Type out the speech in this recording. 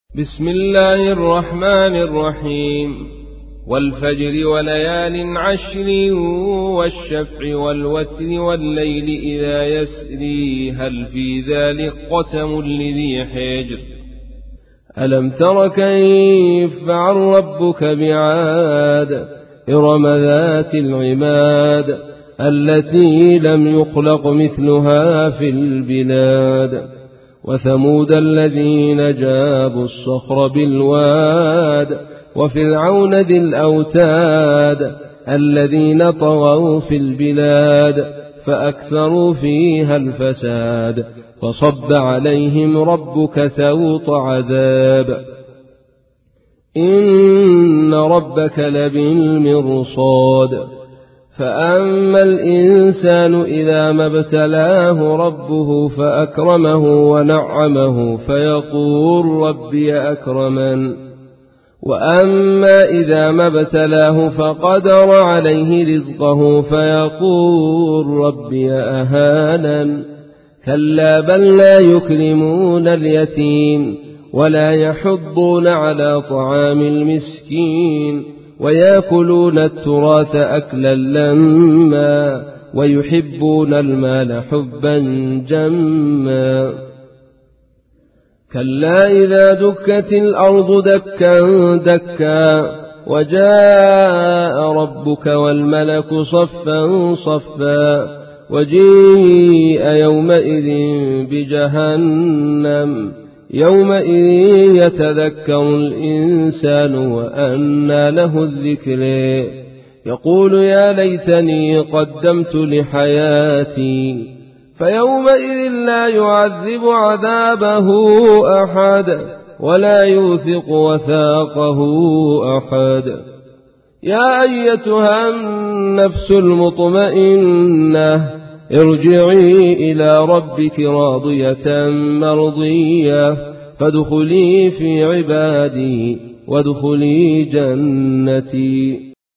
بسم الله الرحمن الرحيم. والفجر وليال عشر والشفع والوتر والليل إذا يسري هل في ذلك قسم لذي حجر. ألم تر كيف فعل ربك بعاد إرم ذات العماد التي لم يخلق مثلها في البلاد. وثمود الذين جابوا الصخر بالواد وفرعون ذي الأوتاد الذين طغوا في البلاد فأكثروا فيها الفساد فصب عليهم ربك سوط عذاب إن ربك لبالمرصاد. فأما الإنسان إذا ما ابتلاه ربه فأكرمه ونعمه فيقول ربي أكرمن. وأما إذا ما ابتلاه فقدر عليه رزقه فيقول ربي أهانن. كلا بل لا يكرمون اليتيم ولا يحضون على طعام المسكين ويأكلون التراث أكلا لما ويحبون المال حبا جما. كلا إذا دكت الأرض دكا دكا وجاء ربك والملك صفا صفا وجيء يومئذ بجهنم يومئذ يتذكر الإنسان وأنى له الذكر يقول يا ليتني قدمت لحياتي فيومئذ لا يعذب عذابه أحد ولا يوثق وثاقه أحد. يا أيتها النفس المطمئنة ارجعي إلى ربك راضية مرضية فادخلي في عبادي وادخلي جنتي.